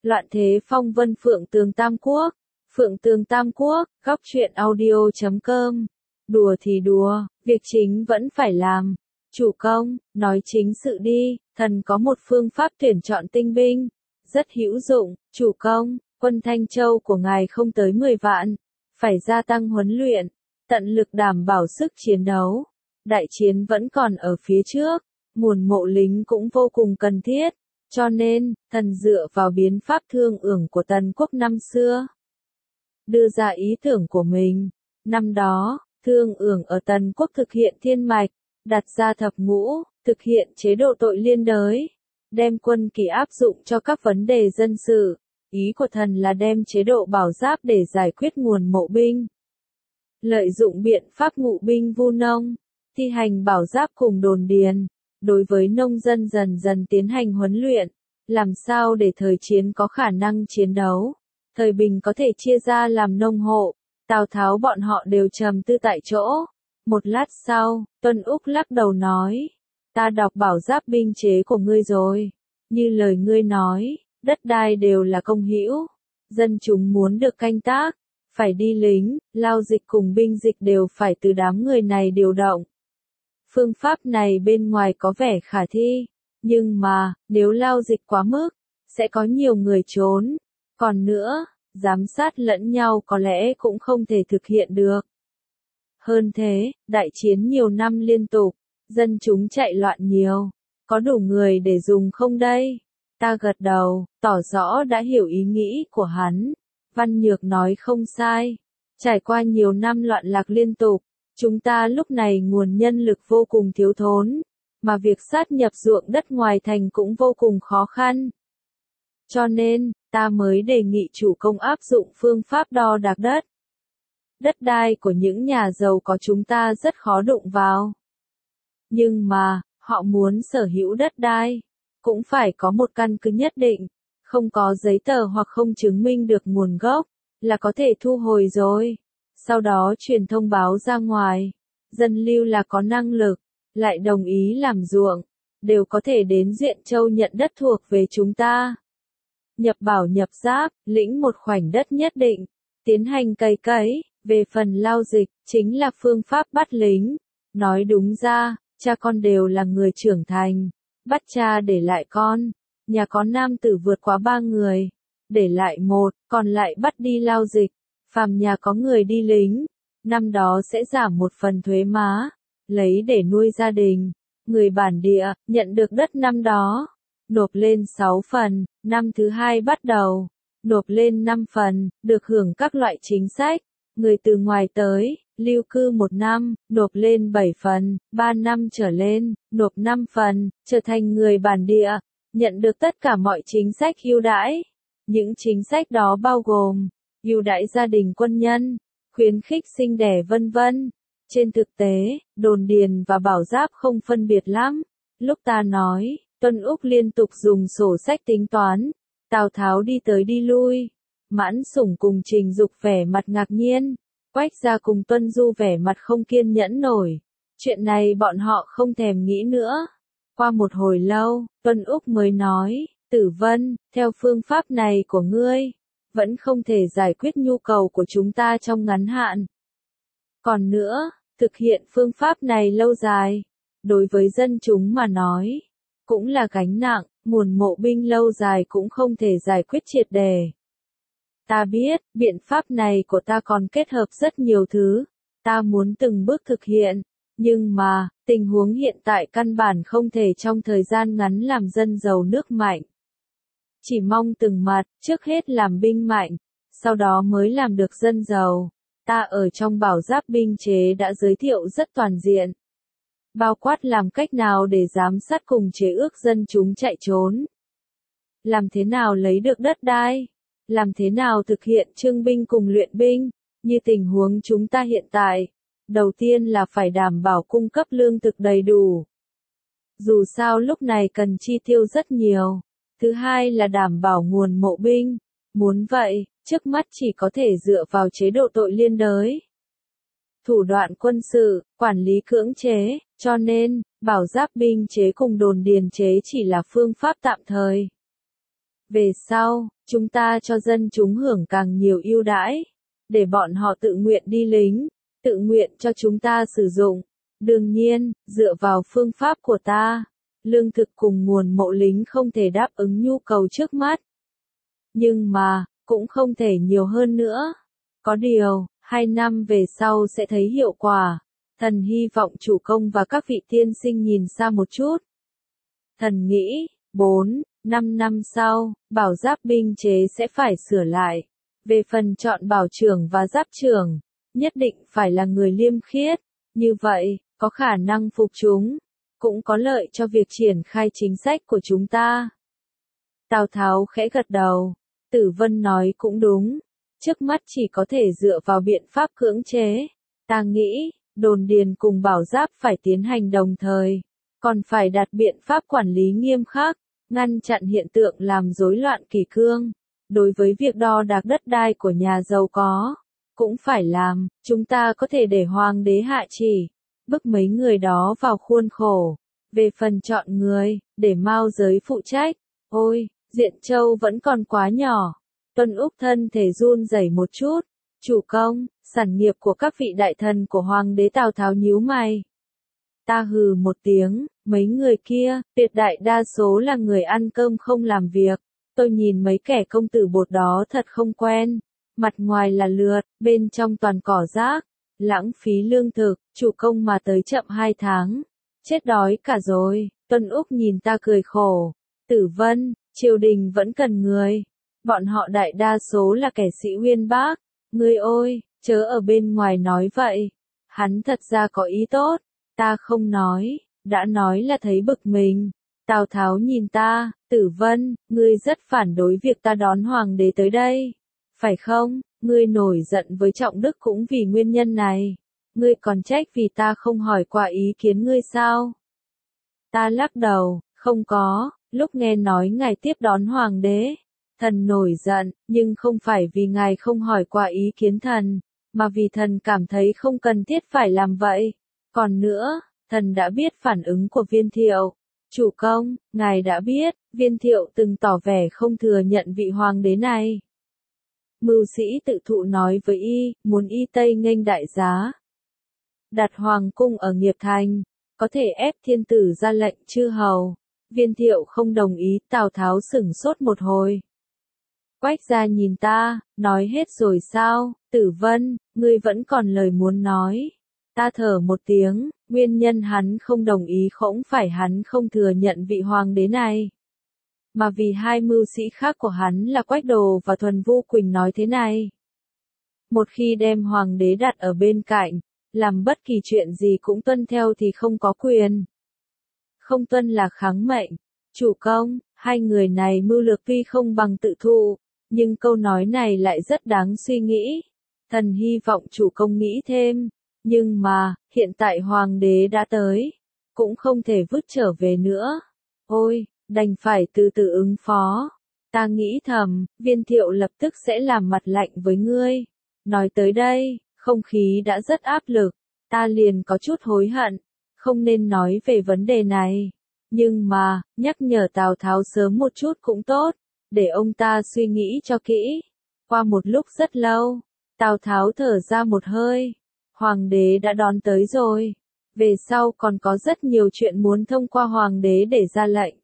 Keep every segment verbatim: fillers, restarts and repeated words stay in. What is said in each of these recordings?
Loạn thế phong vân Phượng Tường Tam Quốc. Phượng Tường Tam Quốc, góc truyện audio chấm com. Đùa thì đùa, việc chính vẫn phải làm. Chủ công, nói chính sự đi, thần có một phương pháp tuyển chọn tinh binh. Rất hữu dụng, chủ công, quân Thanh Châu của ngài không tới mười vạn. Phải gia tăng huấn luyện, tận lực đảm bảo sức chiến đấu. Đại chiến vẫn còn ở phía trước, nguồn mộ lính cũng vô cùng cần thiết. Cho nên, thần dựa vào biến pháp thương ưởng của Tần quốc năm xưa. Đưa ra ý tưởng của mình. Năm đó, thương ưởng ở Tần quốc thực hiện thiên mạch, đặt ra thập ngũ, thực hiện chế độ tội liên đới, đem quân kỳ áp dụng cho các vấn đề dân sự. Ý của thần là đem chế độ bảo giáp để giải quyết nguồn mộ binh. Lợi dụng biện pháp ngụ binh vu nông, thi hành bảo giáp cùng đồn điền. Đối với nông dân dần dần tiến hành huấn luyện, làm sao để thời chiến có khả năng chiến đấu, thời bình có thể chia ra làm nông hộ. Tào Tháo bọn họ đều trầm tư tại chỗ. Một lát sau, Tuân Úc lắc đầu nói, ta đọc bảo giáp binh chế của ngươi rồi. Như lời ngươi nói, đất đai đều là công hữu, dân chúng muốn được canh tác, phải đi lính, lao dịch cùng binh dịch đều phải từ đám người này điều động. Phương pháp này bên ngoài có vẻ khả thi, nhưng mà, nếu lao dịch quá mức, sẽ có nhiều người trốn. Còn nữa, giám sát lẫn nhau có lẽ cũng không thể thực hiện được. Hơn thế, đại chiến nhiều năm liên tục, dân chúng chạy loạn nhiều, có đủ người để dùng không đây? Ta gật đầu, tỏ rõ đã hiểu ý nghĩ của hắn. Văn Nhược nói không sai, trải qua nhiều năm loạn lạc liên tục, chúng ta lúc này nguồn nhân lực vô cùng thiếu thốn, mà việc sát nhập ruộng đất ngoài thành cũng vô cùng khó khăn. Cho nên, ta mới đề nghị chủ công áp dụng phương pháp đo đạc đất. Đất đai của những nhà giàu có chúng ta rất khó đụng vào. Nhưng mà, họ muốn sở hữu đất đai, cũng phải có một căn cứ nhất định, không có giấy tờ hoặc không chứng minh được nguồn gốc, là có thể thu hồi rồi. Sau đó truyền thông báo ra ngoài, dân lưu là có năng lực, lại đồng ý làm ruộng, đều có thể đến Duyện Châu nhận đất thuộc về chúng ta. Nhập bảo nhập giáp, lĩnh một khoảnh đất nhất định, tiến hành cày cấy, về phần lao dịch, chính là phương pháp bắt lính. Nói đúng ra, cha con đều là người trưởng thành, bắt cha để lại con, nhà có nam tử vượt quá ba người, để lại một, còn lại bắt đi lao dịch. Phàm nhà có người đi lính, năm đó sẽ giảm một phần thuế má, lấy để nuôi gia đình. Người bản địa, nhận được đất năm đó, nộp lên sáu phần, năm thứ hai bắt đầu, nộp lên năm phần, được hưởng các loại chính sách. Người từ ngoài tới, lưu cư một năm, nộp lên bảy phần, ba năm trở lên, nộp năm phần, trở thành người bản địa, nhận được tất cả mọi chính sách ưu đãi. Những chính sách đó bao gồm ưu đãi gia đình quân nhân, khuyến khích sinh đẻ vân vân. Trên thực tế, đồn điền và bảo giáp không phân biệt lắm. Lúc ta nói, Tuân Úc liên tục dùng sổ sách tính toán. Tào Tháo đi tới đi lui. Mãn Sủng cùng Trình Dục vẻ mặt ngạc nhiên. Quách Gia cùng Tuân Du vẻ mặt không kiên nhẫn nổi. Chuyện này bọn họ không thèm nghĩ nữa. Qua một hồi lâu, Tuân Úc mới nói, Tử Vân, theo phương pháp này của ngươi, vẫn không thể giải quyết nhu cầu của chúng ta trong ngắn hạn. Còn nữa, thực hiện phương pháp này lâu dài, đối với dân chúng mà nói, cũng là gánh nặng, nguồn mộ binh lâu dài cũng không thể giải quyết triệt đề. Ta biết, biện pháp này của ta còn kết hợp rất nhiều thứ, ta muốn từng bước thực hiện, nhưng mà, tình huống hiện tại căn bản không thể trong thời gian ngắn làm dân giàu nước mạnh. Chỉ mong từng mặt, trước hết làm binh mạnh, sau đó mới làm được dân giàu. Ta ở trong bảo giáp binh chế đã giới thiệu rất toàn diện. Bao quát làm cách nào để giám sát cùng chế ước dân chúng chạy trốn. Làm thế nào lấy được đất đai. Làm thế nào thực hiện trưng binh cùng luyện binh, như tình huống chúng ta hiện tại. Đầu tiên là phải đảm bảo cung cấp lương thực đầy đủ. Dù sao lúc này cần chi tiêu rất nhiều. Thứ hai là đảm bảo nguồn mộ binh. Muốn vậy, trước mắt chỉ có thể dựa vào chế độ tội liên đới. Thủ đoạn quân sự, quản lý cưỡng chế, cho nên, bảo giáp binh chế cùng đồn điền chế chỉ là phương pháp tạm thời. Về sau, chúng ta cho dân chúng hưởng càng nhiều ưu đãi, để bọn họ tự nguyện đi lính, tự nguyện cho chúng ta sử dụng. Đương nhiên, dựa vào phương pháp của ta, lương thực cùng nguồn mộ lính không thể đáp ứng nhu cầu trước mắt. Nhưng mà, cũng không thể nhiều hơn nữa. Có điều, hai năm về sau sẽ thấy hiệu quả. Thần hy vọng chủ công và các vị tiên sinh nhìn xa một chút. Thần nghĩ, bốn, năm năm sau, bảo giáp binh chế sẽ phải sửa lại. Về phần chọn bảo trưởng và giáp trưởng, nhất định phải là người liêm khiết. Như vậy, có khả năng phục chúng, cũng có lợi cho việc triển khai chính sách của chúng ta. Tào Tháo khẽ gật đầu. Tử Vân nói cũng đúng. Trước mắt chỉ có thể dựa vào biện pháp cưỡng chế. Ta nghĩ, đồn điền cùng bảo giáp phải tiến hành đồng thời. Còn phải đặt biện pháp quản lý nghiêm khắc, ngăn chặn hiện tượng làm rối loạn kỷ cương. Đối với việc đo đạc đất đai của nhà giàu có, cũng phải làm. Chúng ta có thể để hoàng đế hạ chỉ, bức mấy người đó vào khuôn khổ. Về phần chọn người, để Mao Giới phụ trách. Ôi, Diện Châu vẫn còn quá nhỏ. Tuân Úc thân thể run rẩy một chút. Chủ công, sản nghiệp của các vị đại thần của hoàng đế Tào Tháo nhíu mày. Ta hừ một tiếng, mấy người kia, tuyệt đại đa số là người ăn cơm không làm việc. Tôi nhìn mấy kẻ công tử bột đó thật không quen. Mặt ngoài là lượt, bên trong toàn cỏ rác. Lãng phí lương thực, chủ công mà tới chậm hai tháng. Chết đói cả rồi. Tuân Úc nhìn ta cười khổ. Tử Vân, triều đình vẫn cần người. Bọn họ đại đa số là kẻ sĩ uyên bác. Ngươi ôi, chớ ở bên ngoài nói vậy. Hắn thật ra có ý tốt. Ta không nói, đã nói là thấy bực mình. Tào Tháo nhìn ta, Tử Vân, ngươi rất phản đối việc ta đón hoàng đế tới đây. Phải không, ngươi nổi giận với Trọng Đức cũng vì nguyên nhân này. Ngươi còn trách vì ta không hỏi qua ý kiến ngươi sao? Ta lắc đầu, không có, lúc nghe nói ngài tiếp đón hoàng đế. Thần nổi giận, nhưng không phải vì ngài không hỏi qua ý kiến thần, mà vì thần cảm thấy không cần thiết phải làm vậy. Còn nữa, thần đã biết phản ứng của Viên Thiệu. Chủ công, ngài đã biết, Viên Thiệu từng tỏ vẻ không thừa nhận vị hoàng đế này. Mưu sĩ tự thụ nói với y, muốn y Tây nghênh đại giá. Đặt hoàng cung ở Nghiệp Thành, có thể ép thiên tử ra lệnh chư hầu. Viên Thiệu không đồng ý, Tào Tháo sửng sốt một hồi. Quách gia nhìn ta, nói hết rồi sao, Tử Vân, ngươi vẫn còn lời muốn nói. Ta thở một tiếng, nguyên nhân hắn không đồng ý không phải hắn không thừa nhận vị hoàng đế này. Mà vì hai mưu sĩ khác của hắn là Quách Đồ và Thuần Vu Quỳnh nói thế này. Một khi đem hoàng đế đặt ở bên cạnh, làm bất kỳ chuyện gì cũng tuân theo thì không có quyền. Không tuân là kháng mệnh. Chủ công, hai người này mưu lược tuy không bằng tự thụ, nhưng câu nói này lại rất đáng suy nghĩ. Thần hy vọng chủ công nghĩ thêm. Nhưng mà, hiện tại hoàng đế đã tới, cũng không thể vứt trở về nữa. Ôi, đành phải từ từ ứng phó. Ta nghĩ thầm, Viên Thiệu lập tức sẽ làm mặt lạnh với ngươi. Nói tới đây, không khí đã rất áp lực. Ta liền có chút hối hận, không nên nói về vấn đề này. Nhưng mà, nhắc nhở Tào Tháo sớm một chút cũng tốt, để ông ta suy nghĩ cho kỹ. Qua một lúc rất lâu, Tào Tháo thở ra một hơi. Hoàng đế đã đón tới rồi. Về sau còn có rất nhiều chuyện muốn thông qua hoàng đế để ra lệnh.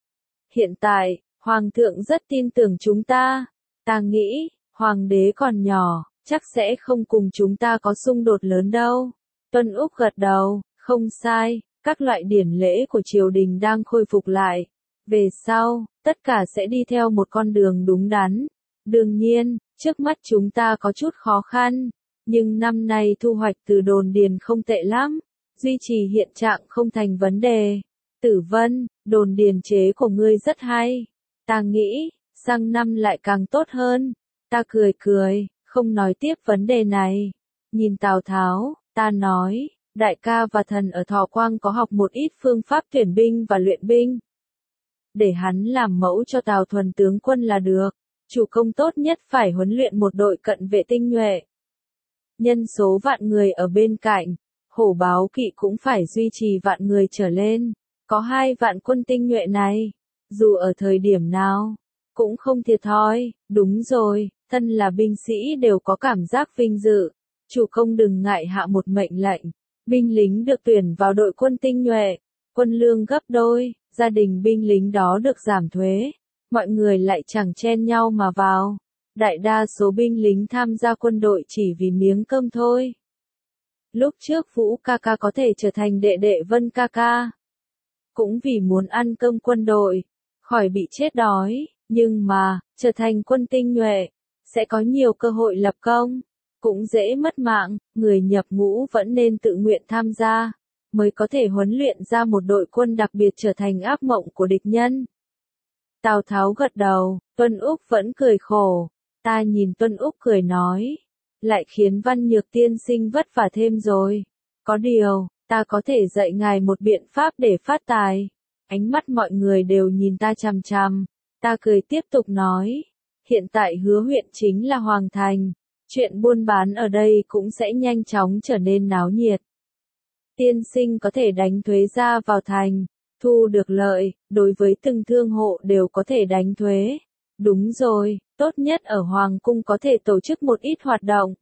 Hiện tại, hoàng thượng rất tin tưởng chúng ta. Ta nghĩ, hoàng đế còn nhỏ, chắc sẽ không cùng chúng ta có xung đột lớn đâu. Tuân Úc gật đầu, không sai, các loại điển lễ của triều đình đang khôi phục lại. Về sau, tất cả sẽ đi theo một con đường đúng đắn. Đương nhiên, trước mắt chúng ta có chút khó khăn. Nhưng năm nay thu hoạch từ đồn điền không tệ lắm, duy trì hiện trạng không thành vấn đề. Tử Vân, đồn điền chế của ngươi rất hay. Ta nghĩ, sang năm lại càng tốt hơn. Ta cười cười, không nói tiếp vấn đề này. Nhìn Tào Tháo, ta nói, đại ca và thần ở Thọ Quang có học một ít phương pháp tuyển binh và luyện binh. Để hắn làm mẫu cho Tào Thuần tướng quân là được. Chủ công tốt nhất phải huấn luyện một đội cận vệ tinh nhuệ. Nhân số vạn người ở bên cạnh, hổ báo kỵ cũng phải duy trì vạn người trở lên. Có hai vạn quân tinh nhuệ này, dù ở thời điểm nào, cũng không thiệt thòi, đúng rồi, thân là binh sĩ đều có cảm giác vinh dự. Chủ công đừng ngại hạ một mệnh lệnh, binh lính được tuyển vào đội quân tinh nhuệ, quân lương gấp đôi, gia đình binh lính đó được giảm thuế, mọi người lại chẳng chen nhau mà vào. Đại đa số binh lính tham gia quân đội chỉ vì miếng cơm thôi. Lúc trước Vũ ca ca có thể trở thành đệ đệ Vân ca ca, cũng vì muốn ăn cơm quân đội, khỏi bị chết đói, nhưng mà, trở thành quân tinh nhuệ, sẽ có nhiều cơ hội lập công, cũng dễ mất mạng, người nhập ngũ vẫn nên tự nguyện tham gia, mới có thể huấn luyện ra một đội quân đặc biệt trở thành ác mộng của địch nhân. Tào Tháo gật đầu, Tuân Úc vẫn cười khổ, ta nhìn Tuân Úc cười nói, lại khiến Văn Nhược tiên sinh vất vả thêm rồi, có điều, ta có thể dạy ngài một biện pháp để phát tài. Ánh mắt mọi người đều nhìn ta chằm chằm, ta cười tiếp tục nói, hiện tại Hứa huyện chính là Hoàng Thành, chuyện buôn bán ở đây cũng sẽ nhanh chóng trở nên náo nhiệt. Tiên sinh có thể đánh thuế ra vào thành, thu được lợi, đối với từng thương hộ đều có thể đánh thuế. Đúng rồi, tốt nhất ở Hoàng cung có thể tổ chức một ít hoạt động.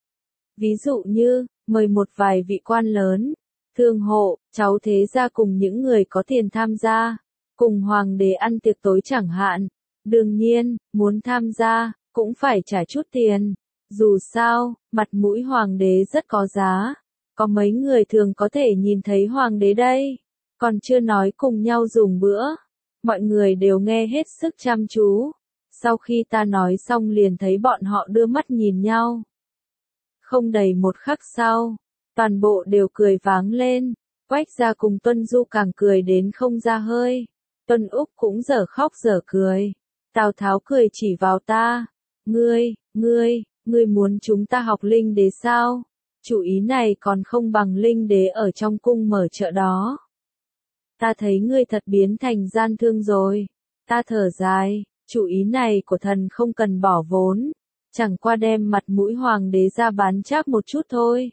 Ví dụ như, mời một vài vị quan lớn, thương hộ, cháu thế gia cùng những người có tiền tham gia, cùng hoàng đế ăn tiệc tối chẳng hạn. Đương nhiên, muốn tham gia, cũng phải trả chút tiền. Dù sao, mặt mũi hoàng đế rất có giá. Có mấy người thường có thể nhìn thấy hoàng đế đây, còn chưa nói cùng nhau dùng bữa. Mọi người đều nghe hết sức chăm chú. Sau khi ta nói xong liền thấy bọn họ đưa mắt nhìn nhau. Không đầy một khắc sau, toàn bộ đều cười váng lên. Quách gia cùng Tuân Du càng cười đến không ra hơi. Tuân Úc cũng dở khóc dở cười. Tào Tháo cười chỉ vào ta. Ngươi, ngươi, ngươi muốn chúng ta học linh đế sao? Chủ ý này còn không bằng linh đế ở trong cung mở chợ đó. Ta thấy ngươi thật biến thành gian thương rồi. Ta thở dài, chủ ý này của thần không cần bỏ vốn. Chẳng qua đem mặt mũi hoàng đế ra bán chác một chút thôi.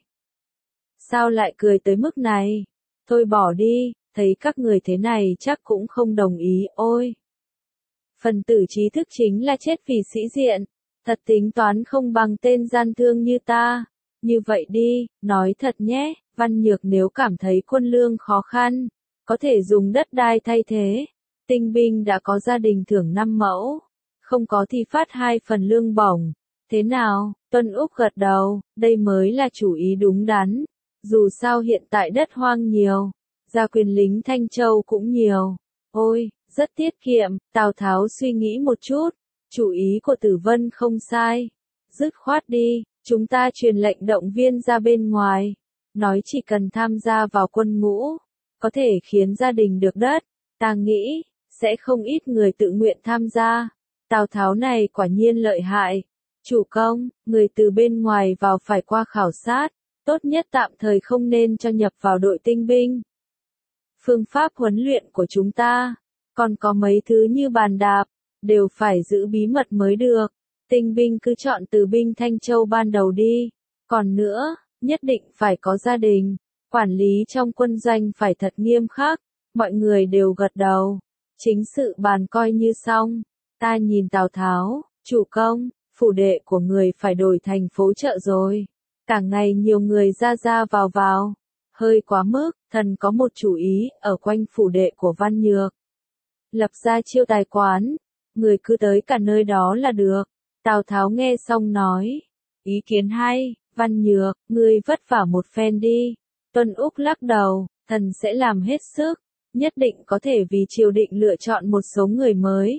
Sao lại cười tới mức này? Thôi bỏ đi, thấy các người thế này chắc cũng không đồng ý, ôi. Phần tử trí thức chính là chết vì sĩ diện, thật tính toán không bằng tên gian thương như ta. Như vậy đi, nói thật nhé, Văn Nhược nếu cảm thấy quân lương khó khăn, có thể dùng đất đai thay thế. Tinh binh đã có gia đình thưởng năm mẫu, không có thì phát hai phần lương bổng. Thế nào? Tuân Úc gật đầu, đây mới là chủ ý đúng đắn. Dù sao hiện tại đất hoang nhiều, gia quyền lính Thanh Châu cũng nhiều. Ôi, rất tiết kiệm, Tào Tháo suy nghĩ một chút, chủ ý của Tử Vân không sai. Dứt khoát đi, chúng ta truyền lệnh động viên ra bên ngoài, nói chỉ cần tham gia vào quân ngũ, có thể khiến gia đình được đất. Ta nghĩ, sẽ không ít người tự nguyện tham gia. Tào Tháo này quả nhiên lợi hại. Chủ công, người từ bên ngoài vào phải qua khảo sát, tốt nhất tạm thời không nên cho nhập vào đội tinh binh. Phương pháp huấn luyện của chúng ta, còn có mấy thứ như bàn đạp, đều phải giữ bí mật mới được. Tinh binh cứ chọn từ binh Thanh Châu ban đầu đi. Còn nữa, nhất định phải có gia đình, quản lý trong quân doanh phải thật nghiêm khắc. Mọi người đều gật đầu. Chính sự bàn coi như xong. Ta nhìn Tào Tháo, chủ công, phủ đệ của người phải đổi thành phố chợ rồi. Cả ngày nhiều người ra ra vào vào. Hơi quá mức, thần có một chủ ý, ở quanh phủ đệ của Văn Nhược. Lập ra chiêu tài quán, người cứ tới cả nơi đó là được. Tào Tháo nghe xong nói, ý kiến hay, Văn Nhược, ngươi vất vả một phen đi. Tuân Úc lắc đầu, thần sẽ làm hết sức, nhất định có thể vì triều định lựa chọn một số người mới.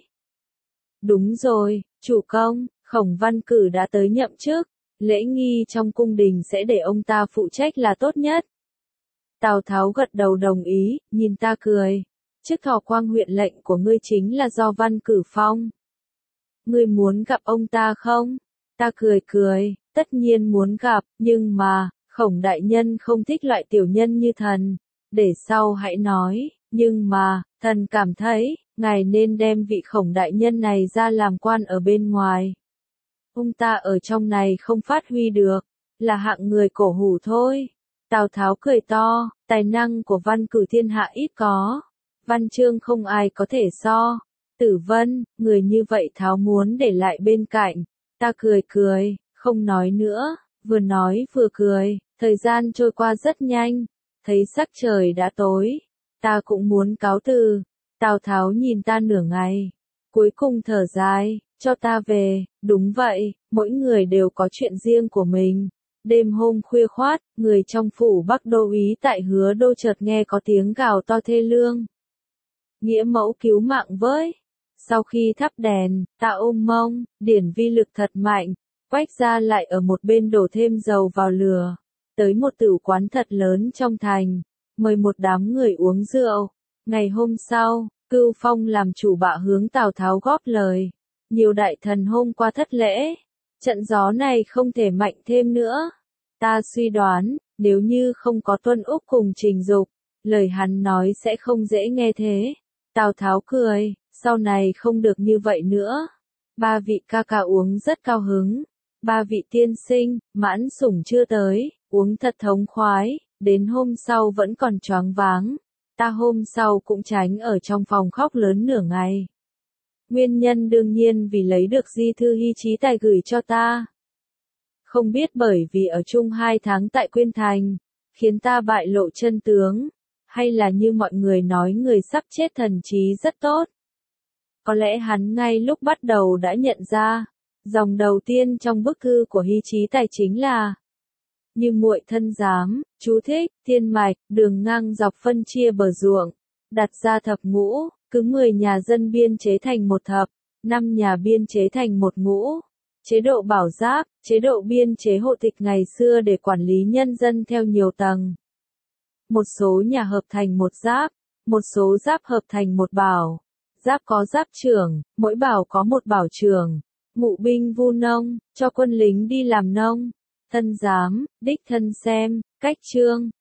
Đúng rồi, chủ công, Khổng Văn Cử đã tới nhậm chức, lễ nghi trong cung đình sẽ để ông ta phụ trách là tốt nhất. Tào Tháo gật đầu đồng ý, nhìn ta cười. Chức Thọ Quang huyện lệnh của ngươi chính là do Văn Cử phong. Ngươi muốn gặp ông ta không? Ta cười cười, tất nhiên muốn gặp, nhưng mà, Khổng đại nhân không thích loại tiểu nhân như thần. Để sau hãy nói, nhưng mà, thần cảm thấy, ngài nên đem vị Khổng đại nhân này ra làm quan ở bên ngoài. Ông ta ở trong này không phát huy được, là hạng người cổ hủ thôi. Tào Tháo cười to, tài năng của Văn Cử thiên hạ ít có. Văn chương không ai có thể so. Tử Vân, người như vậy Tháo muốn để lại bên cạnh. Ta cười cười, không nói nữa, vừa nói vừa cười, thời gian trôi qua rất nhanh, thấy sắc trời đã tối, ta cũng muốn cáo từ. Tào Tháo nhìn ta nửa ngày, cuối cùng thở dài, cho ta về. Đúng vậy, mỗi người đều có chuyện riêng của mình. Đêm hôm khuya khoát, người trong phủ Bắc Đô úy tại Hứa Đô chợt nghe có tiếng gào to thê lương. Nghĩa mẫu cứu mạng với. Sau khi thắp đèn, ta ôm mông, điển vi lực thật mạnh, Quách gia lại ở một bên đổ thêm dầu vào lửa. Tới một tửu quán thật lớn trong thành, mời một đám người uống rượu. Ngày hôm sau, Cưu Phong làm chủ bạ hướng Tào Tháo góp lời. Nhiều đại thần hôm qua thất lễ, trận gió này không thể mạnh thêm nữa. Ta suy đoán, nếu như không có Tuân Úc cùng Trình Dục, lời hắn nói sẽ không dễ nghe thế. Tào Tháo cười, sau này không được như vậy nữa. Ba vị ca ca uống rất cao hứng. Ba vị tiên sinh, mãn sủng chưa tới, uống thật thống khoái, đến hôm sau vẫn còn choáng váng. Ta hôm sau cũng tránh ở trong phòng khóc lớn nửa ngày. Nguyên nhân đương nhiên vì lấy được di thư hy trí tài gửi cho ta. Không biết bởi vì ở chung hai tháng tại Quyên Thành, khiến ta bại lộ chân tướng, hay là như mọi người nói người sắp chết thần trí rất tốt. Có lẽ hắn ngay lúc bắt đầu đã nhận ra, dòng đầu tiên trong bức thư của hy trí tài chính là: như muội thân giám, chú thích, thiên mạch, đường ngang dọc phân chia bờ ruộng, đặt ra thập ngũ, cứ mười nhà dân biên chế thành một thập, năm nhà biên chế thành một ngũ. Chế độ bảo giáp, chế độ biên chế hộ tịch ngày xưa để quản lý nhân dân theo nhiều tầng. Một số nhà hợp thành một giáp, một số giáp hợp thành một bảo. Giáp có giáp trưởng, mỗi bảo có một bảo trưởng. Mụ binh vu nông, cho quân lính đi làm nông. Thân giám, đích thân xem, cách trương,